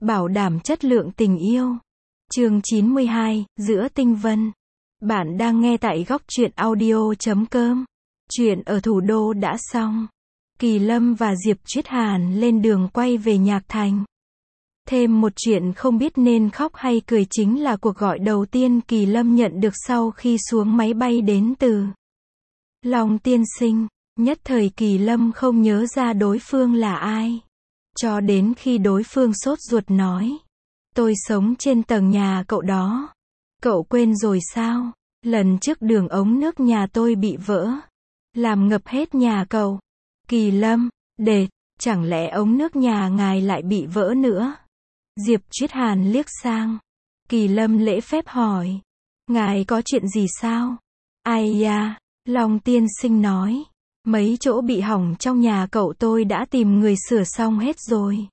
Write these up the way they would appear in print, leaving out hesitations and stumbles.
bảo đảm chất lượng tình yêu. Chương 92, Giữa tinh vân. Bạn đang nghe tại góc truyện audio.com. Chuyện ở thủ đô đã xong. Kỳ Lâm và Diệp Triết Hàn lên đường quay về Nhạc Thành. Thêm một chuyện không biết nên khóc hay cười chính là cuộc gọi đầu tiên Kỳ Lâm nhận được sau khi xuống máy bay đến từ Long Tiên Sinh. Nhất thời Kỳ Lâm không nhớ ra đối phương là ai. Cho đến khi đối phương sốt ruột nói. Tôi sống trên tầng nhà cậu đó. Cậu quên rồi sao? Lần trước đường ống nước nhà tôi bị vỡ. Làm ngập hết nhà cậu. Kỳ Lâm, chẳng lẽ ống nước nhà ngài lại bị vỡ nữa? Diệp Triết Hàn liếc sang. Kỳ Lâm lễ phép hỏi. Ngài có chuyện gì sao? Ai da, Long Tiên Sinh nói. Mấy chỗ bị hỏng trong nhà cậu tôi đã tìm người sửa xong hết rồi.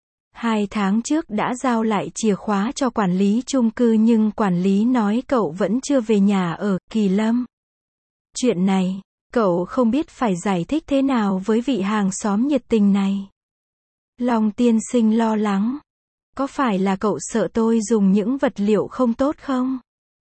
2 tháng trước đã giao lại chìa khóa cho quản lý chung cư nhưng quản lý nói cậu vẫn chưa về nhà ở. Kỳ Lâm. Chuyện này, cậu không biết phải giải thích thế nào với vị hàng xóm nhiệt tình này. Long Tiên Sinh lo lắng. Có phải là cậu sợ tôi dùng những vật liệu không tốt không?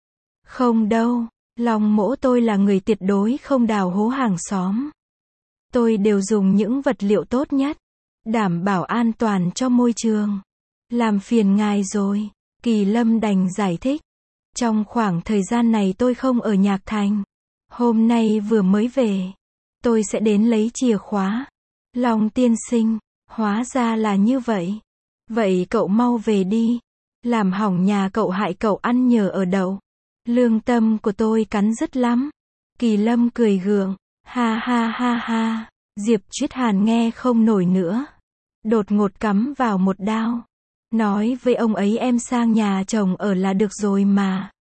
Không đâu, Long mỗ tôi là người tuyệt đối không đào hố hàng xóm. Tôi đều dùng những vật liệu tốt nhất, đảm bảo an toàn cho môi trường. Làm phiền ngài rồi, Kỳ Lâm đành giải thích. Trong khoảng thời gian này tôi không ở Nhạc Thành. Hôm nay vừa mới về. Tôi sẽ đến lấy chìa khóa. Long Tiên Sinh, hóa ra là như vậy. Vậy cậu mau về đi. Làm hỏng nhà cậu hại cậu ăn nhờ ở đậu. Lương tâm của tôi cắn rứt lắm. Kỳ Lâm cười gượng. Ha ha ha ha. Diệp Triết Hàn nghe không nổi nữa. Đột ngột cắm vào một đao. Nói với ông ấy em sang nhà chồng ở là được rồi mà.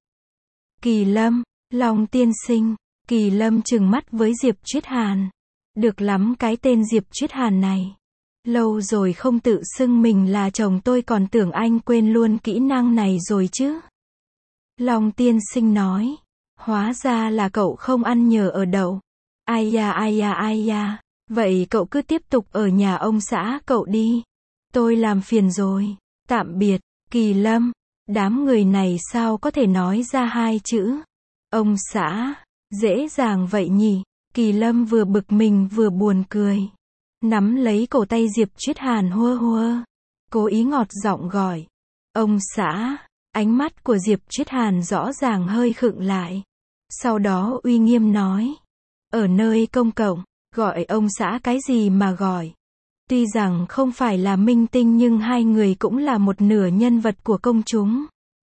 Kỳ Lâm, Long Tiên Sinh. Kỳ Lâm trừng mắt với Diệp Triết Hàn. Được lắm cái tên Diệp Triết Hàn này. Lâu rồi không tự xưng mình là chồng tôi còn tưởng anh quên luôn kỹ năng này rồi chứ. Long Tiên Sinh nói. Hóa ra là cậu không ăn nhờ ở đậu. Ai da ai da ai da. Vậy cậu cứ tiếp tục ở nhà ông xã cậu đi. Tôi làm phiền rồi. Tạm biệt, Kỳ Lâm. Đám người này sao có thể nói ra 2 chữ. Ông xã. Dễ dàng vậy nhỉ. Kỳ Lâm vừa bực mình vừa buồn cười. Nắm lấy cổ tay Diệp Triết Hàn hua hua. Cố ý ngọt giọng gọi. Ông xã. Ánh mắt của Diệp Triết Hàn rõ ràng hơi khựng lại. Sau đó uy nghiêm nói. Ở nơi công cộng, gọi ông xã cái gì mà gọi. Tuy rằng không phải là minh tinh nhưng hai người cũng là một nửa nhân vật của công chúng.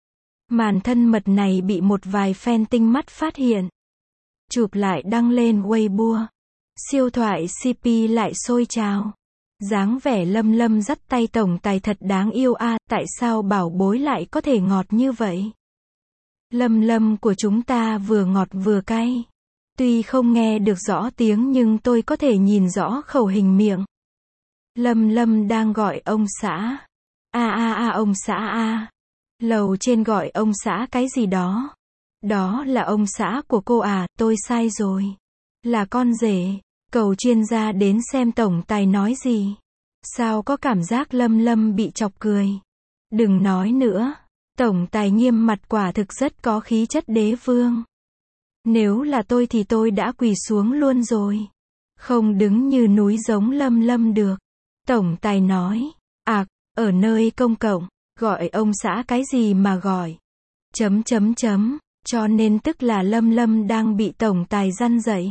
Màn thân mật này bị một vài fan tinh mắt phát hiện. Chụp lại đăng lên Weibo. Siêu thoại CP lại sôi trào. Dáng vẻ Lâm Lâm dắt tay tổng tài thật đáng yêu a, tại sao bảo bối lại có thể ngọt như vậy? Lâm Lâm của chúng ta vừa ngọt vừa cay. Tuy không nghe được rõ tiếng nhưng tôi có thể nhìn rõ khẩu hình miệng. Lâm Lâm đang gọi ông xã. Ông xã a. Lầu trên gọi ông xã cái gì đó. Đó là ông xã của cô à, tôi sai rồi. Là con rể. Cầu chuyên gia đến xem tổng tài nói gì. Sao có cảm giác Lâm Lâm bị chọc cười. Đừng nói nữa. Tổng tài nghiêm mặt quả thực rất có khí chất đế vương. Nếu là tôi thì tôi đã quỳ xuống luôn rồi. Không đứng như núi giống Lâm Lâm được. Tổng tài nói. Ở nơi công cộng, gọi ông xã cái gì mà gọi. Cho nên tức là Lâm Lâm đang bị tổng tài răn dạy.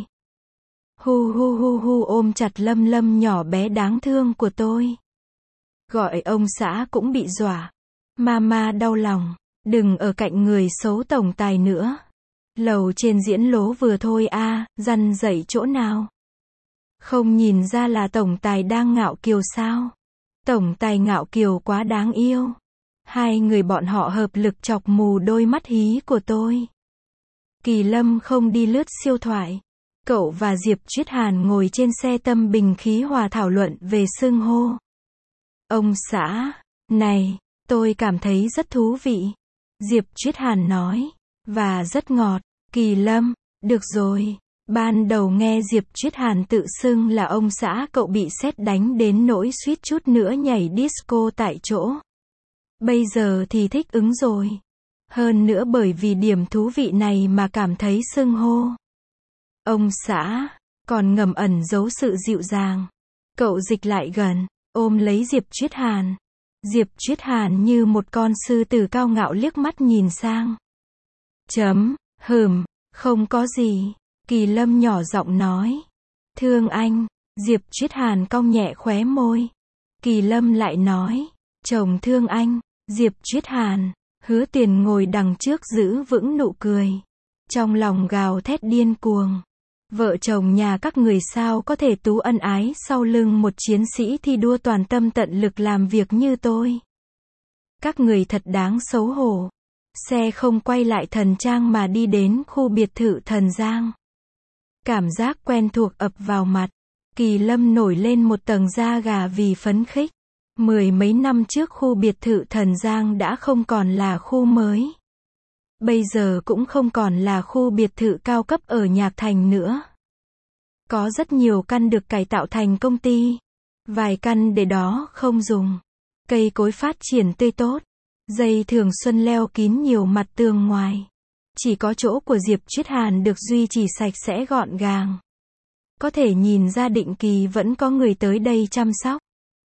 Hu ôm chặt Lâm Lâm nhỏ bé đáng thương của tôi. Gọi ông xã cũng bị dọa. Mama đau lòng. Đừng ở cạnh người xấu tổng tài nữa. Lầu trên diễn lố vừa thôi răn dạy chỗ nào. Không nhìn ra là tổng tài đang ngạo kiều sao. Tổng tài ngạo kiều quá đáng yêu. Hai người bọn họ hợp lực chọc mù đôi mắt hí của tôi. Kỳ Lâm không đi lướt siêu thoại. Cậu và Diệp Triết Hàn ngồi trên xe tâm bình khí hòa thảo luận về xưng hô. Ông xã, này, tôi cảm thấy rất thú vị. Diệp Triết Hàn nói. Và rất ngọt. Kỳ Lâm, được rồi. Ban đầu nghe Diệp Triết Hàn tự xưng là ông xã cậu bị sét đánh đến nỗi suýt chút nữa nhảy disco tại chỗ. Bây giờ thì thích ứng rồi. Hơn nữa bởi vì điểm thú vị này mà cảm thấy xưng hô ông xã, còn ngầm ẩn giấu sự dịu dàng. Cậu dịch lại gần, ôm lấy Diệp Triết Hàn. Diệp Triết Hàn như một con sư tử cao ngạo liếc mắt nhìn sang. Không có gì. Kỳ Lâm nhỏ giọng nói. Thương anh. Diệp Triết Hàn cong nhẹ khóe môi. Kỳ Lâm lại nói. Chồng thương anh. Diệp Triết Hàn. Hứa Tiền ngồi đằng trước giữ vững nụ cười. Trong lòng gào thét điên cuồng. Vợ chồng nhà các người sao có thể tú ân ái sau lưng một chiến sĩ thi đua toàn tâm tận lực làm việc như tôi. Các người thật đáng xấu hổ. Xe không quay lại Thần Trang mà đi đến khu biệt thự Thần Giang. Cảm giác quen thuộc ập vào mặt. Kỳ Lâm nổi lên một tầng da gà vì phấn khích. Mười mấy năm trước khu biệt thự Thần Giang đã không còn là khu mới. Bây giờ cũng không còn là khu biệt thự cao cấp ở Nhạc Thành nữa. Có rất nhiều căn được cải tạo thành công ty. Vài căn để đó không dùng. Cây cối phát triển tươi tốt. Dây thường xuân leo kín nhiều mặt tường ngoài. Chỉ có chỗ của Diệp Triết Hàn được duy trì sạch sẽ gọn gàng. Có thể nhìn ra định kỳ vẫn có người tới đây chăm sóc.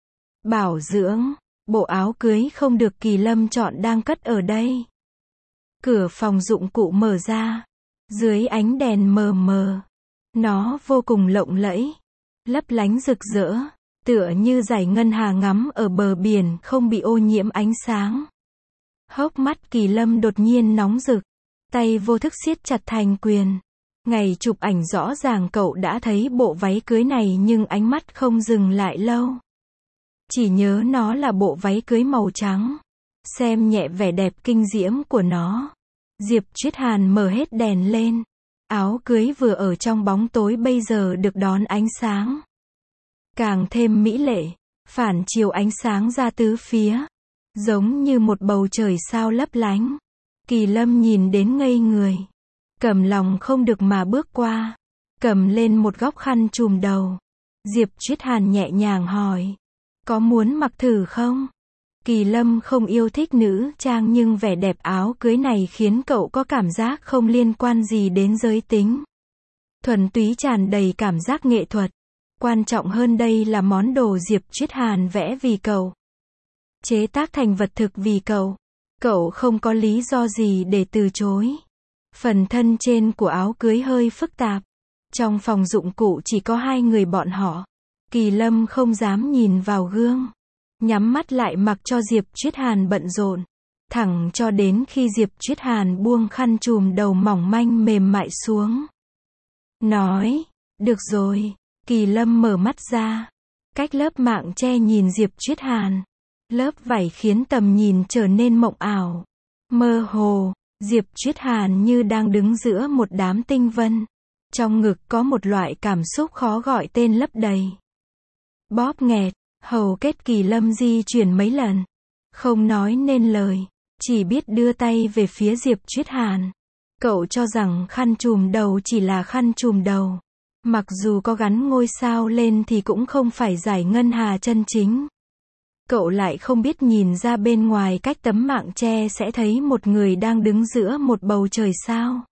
Bảo dưỡng. Bộ áo cưới không được Kỳ Lâm chọn đang cất ở đây. Cửa phòng dụng cụ mở ra. Dưới ánh đèn mờ mờ. Nó vô cùng lộng lẫy. Lấp lánh rực rỡ. Tựa như dải ngân hà ngắm ở bờ biển không bị ô nhiễm ánh sáng. Hốc mắt Kỳ Lâm đột nhiên nóng rực. Tay vô thức siết chặt thành quyền. Ngày chụp ảnh rõ ràng cậu đã thấy bộ váy cưới này nhưng ánh mắt không dừng lại lâu. Chỉ nhớ nó là bộ váy cưới màu trắng. Xem nhẹ vẻ đẹp kinh diễm của nó. Diệp Triết Hàn mở hết đèn lên. Áo cưới vừa ở trong bóng tối bây giờ được đón ánh sáng. Càng thêm mỹ lệ. Phản chiếu ánh sáng ra tứ phía. Giống như một bầu trời sao lấp lánh. Kỳ Lâm nhìn đến ngây người. Cầm lòng không được mà bước qua. Cầm lên một góc khăn trùm đầu. Diệp Triết Hàn nhẹ nhàng hỏi. Có muốn mặc thử không? Kỳ Lâm không yêu thích nữ trang nhưng vẻ đẹp áo cưới này khiến cậu có cảm giác không liên quan gì đến giới tính. Thuần túy tràn đầy cảm giác nghệ thuật. Quan trọng hơn đây là món đồ Diệp Triết Hàn vẽ vì cậu. Chế tác thành vật thực vì cậu. Cậu không có lý do gì để từ chối. Phần thân trên của áo cưới hơi phức tạp. Trong phòng dụng cụ chỉ có hai người bọn họ. Kỳ Lâm không dám nhìn vào gương. Nhắm mắt lại mặc cho Diệp Triết Hàn bận rộn. Thẳng cho đến khi Diệp Triết Hàn buông khăn trùm đầu mỏng manh mềm mại xuống. Nói, được rồi. Kỳ Lâm mở mắt ra. Cách lớp mạng che nhìn Diệp Triết Hàn. Lớp vảy khiến tầm nhìn trở nên mộng ảo. Mơ hồ, Diệp Triết Hàn như đang đứng giữa một đám tinh vân. Trong ngực có một loại cảm xúc khó gọi tên lấp đầy. Bóp nghẹt, hầu kết Kỳ Lâm di chuyển mấy lần. Không nói nên lời, chỉ biết đưa tay về phía Diệp Triết Hàn. Cậu cho rằng khăn trùm đầu chỉ là khăn trùm đầu. Mặc dù có gắn ngôi sao lên thì cũng không phải dải ngân hà chân chính. Cậu lại không biết nhìn ra bên ngoài cách tấm mạng che sẽ thấy một người đang đứng giữa một bầu trời sao.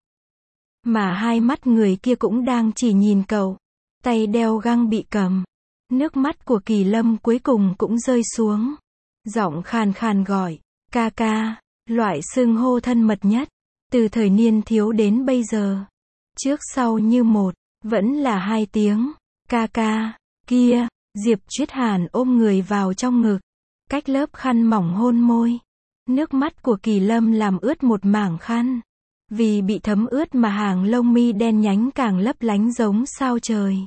Mà hai mắt người kia cũng đang chỉ nhìn cậu. Tay đeo găng bị cầm. Nước mắt của Kỳ Lâm cuối cùng cũng rơi xuống. Giọng khàn khàn gọi. Ca ca. Loại xưng hô thân mật nhất. Từ thời niên thiếu đến bây giờ. Trước sau như một. Vẫn là hai tiếng. Ca ca. Kia. Diệp Triết Hàn ôm người vào trong ngực. Cách lớp khăn mỏng hôn môi. Nước mắt của Kỳ Lâm làm ướt một mảng khăn. Vì bị thấm ướt mà hàng lông mi đen nhánh càng lấp lánh giống sao trời.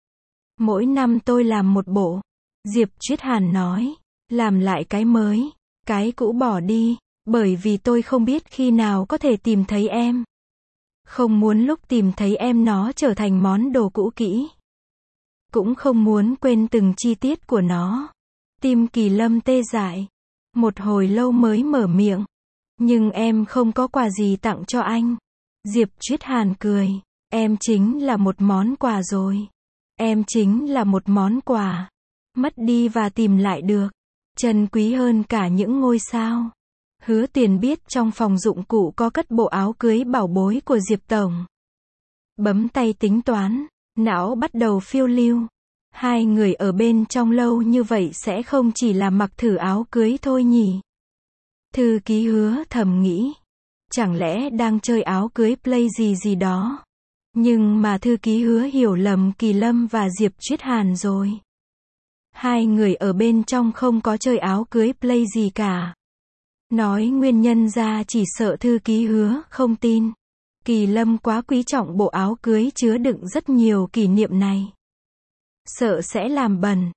Mỗi năm tôi làm một bộ. Diệp Triết Hàn nói. Làm lại cái mới. Cái cũ bỏ đi. Bởi vì tôi không biết khi nào có thể tìm thấy em. Không muốn lúc tìm thấy em nó trở thành món đồ cũ kỹ. Cũng không muốn quên từng chi tiết của nó. Tim Kỳ Lâm tê dại. Một hồi lâu mới mở miệng. Nhưng em không có quà gì tặng cho anh. Diệp Triết Hàn cười. Em chính là một món quà rồi. Em chính là một món quà. Mất đi và tìm lại được. Chân quý hơn cả những ngôi sao. Hứa Tuyền biết trong phòng dụng cụ có cất bộ áo cưới bảo bối của Diệp Tổng. Bấm tay tính toán, não bắt đầu phiêu lưu. Hai người ở bên trong lâu như vậy sẽ không chỉ là mặc thử áo cưới thôi nhỉ? Thư ký Hứa thầm nghĩ. Chẳng lẽ đang chơi áo cưới play gì đó? Nhưng mà thư ký Hứa hiểu lầm Kỳ Lâm và Diệp Chuyết Hàn rồi. Hai người ở bên trong không có chơi áo cưới play gì cả. Nói nguyên nhân ra chỉ sợ thư ký Hứa không tin. Kỳ Lâm quá quý trọng bộ áo cưới chứa đựng rất nhiều kỷ niệm này. Sợ sẽ làm bẩn.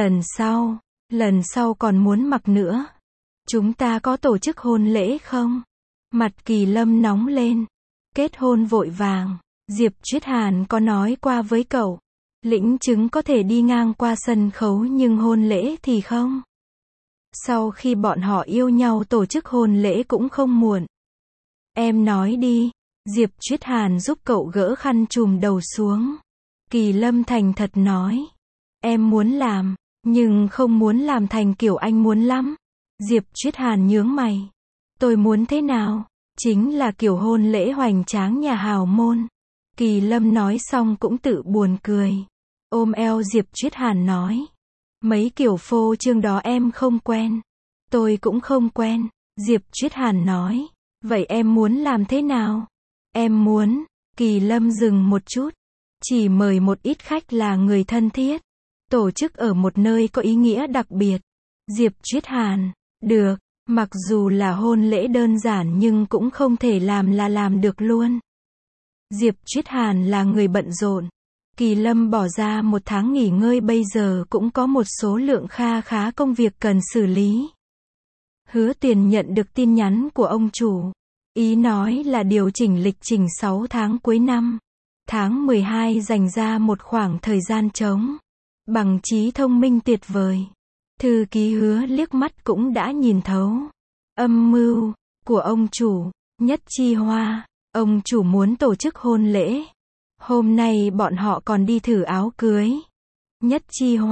Lần sau còn muốn mặc nữa. Chúng ta có tổ chức hôn lễ không? Mặt Kỳ Lâm nóng lên. Kết hôn vội vàng. Diệp Chuyết Hàn có nói qua với cậu. Lĩnh chứng có thể đi ngang qua sân khấu nhưng hôn lễ thì không. Sau khi bọn họ yêu nhau tổ chức hôn lễ cũng không muộn. Em nói đi. Diệp Chuyết Hàn giúp cậu gỡ khăn trùm đầu xuống. Kỳ Lâm thành thật nói. Em muốn làm, nhưng không muốn làm thành kiểu anh muốn lắm. Diệp Chuyết Hàn nhướng mày. Tôi muốn thế nào? Chính là kiểu hôn lễ hoành tráng nhà hào môn. Kỳ Lâm nói xong cũng tự buồn cười. Ôm eo Diệp Chuyết Hàn nói. Mấy kiểu phô trương đó em không quen. Tôi cũng không quen. Diệp Chuyết Hàn nói. Vậy em muốn làm thế nào? Em muốn. Kỳ Lâm dừng một chút. Chỉ mời một ít khách là người thân thiết. Tổ chức ở một nơi có ý nghĩa đặc biệt. Diệp Chuyết Hàn. Được. Mặc dù là hôn lễ đơn giản nhưng cũng không thể làm được luôn. Diệp Chuyết Hàn là người bận rộn. Kỳ Lâm bỏ ra 1 tháng nghỉ ngơi bây giờ cũng có một số lượng khá công việc cần xử lý. Hứa Tuyền nhận được tin nhắn của ông chủ. Ý nói là điều chỉnh lịch trình 6 tháng cuối năm. Tháng 12 dành ra một khoảng thời gian trống. Bằng trí thông minh tuyệt vời. Thư ký Hứa liếc mắt cũng đã nhìn thấu. Âm mưu của ông chủ. Nhất Chi Hoa. Ông chủ muốn tổ chức hôn lễ. Hôm nay bọn họ còn đi thử áo cưới. Nhất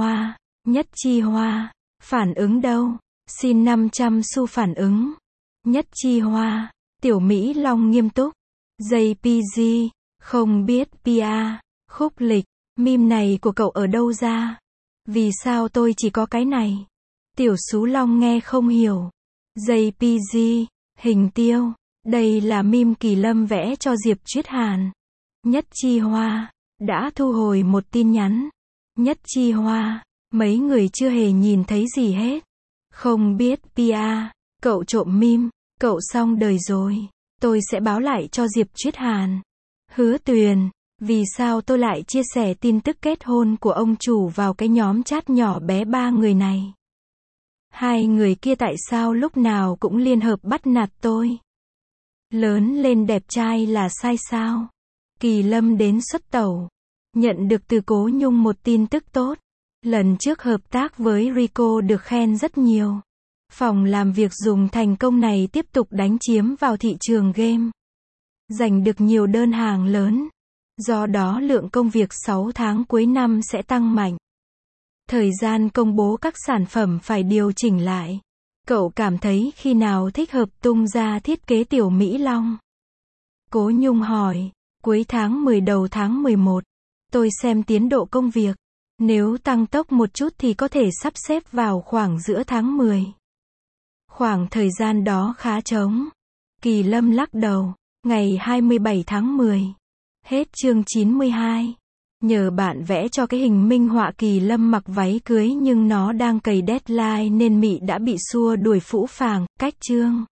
Chi Hoa. Phản ứng đâu? Xin 500 xu phản ứng. Nhất Chi Hoa. Tiểu Mỹ Long nghiêm túc. JPG. Không biết PR. Khúc lịch. Meme này của cậu ở đâu ra? Vì sao tôi chỉ có cái này? Tiểu Sú Long nghe không hiểu. JPG. Hình tiêu. Đây là meme Kỳ Lâm vẽ cho Diệp Chuyết Hàn. Nhất Chi Hoa. Đã thu hồi một tin nhắn. Nhất Chi Hoa. Mấy người chưa hề nhìn thấy gì hết. Không biết PR. Cậu trộm meme. Cậu xong đời rồi. Tôi sẽ báo lại cho Diệp Chuyết Hàn. Hứa Tuyền. Vì sao tôi lại chia sẻ tin tức kết hôn của ông chủ vào cái nhóm chat nhỏ bé 3 người này? Hai người kia tại sao lúc nào cũng liên hợp bắt nạt tôi? Lớn lên đẹp trai là sai sao? Kỳ Lâm đến xuất tẩu. Nhận được từ Cố Nhung một tin tức tốt. Lần trước hợp tác với Rico được khen rất nhiều. Phòng làm việc dùng thành công này tiếp tục đánh chiếm vào thị trường game. Giành được nhiều đơn hàng lớn. Do đó lượng công việc 6 tháng cuối năm sẽ tăng mạnh. Thời gian công bố các sản phẩm phải điều chỉnh lại. Cậu cảm thấy khi nào thích hợp tung ra thiết kế Tiểu Mỹ Long? Cố Nhung hỏi. Cuối tháng 10 đầu tháng 11. Tôi xem tiến độ công việc. Nếu tăng tốc một chút thì có thể sắp xếp vào khoảng giữa tháng 10. Khoảng thời gian đó khá trống. Kỳ Lâm lắc đầu. Ngày 27 tháng 10. Hết chương 92. Nhờ bạn vẽ cho cái hình minh họa Kỳ Lâm mặc váy cưới nhưng nó đang cày deadline nên Mị đã bị xua đuổi phũ phàng, cách chương.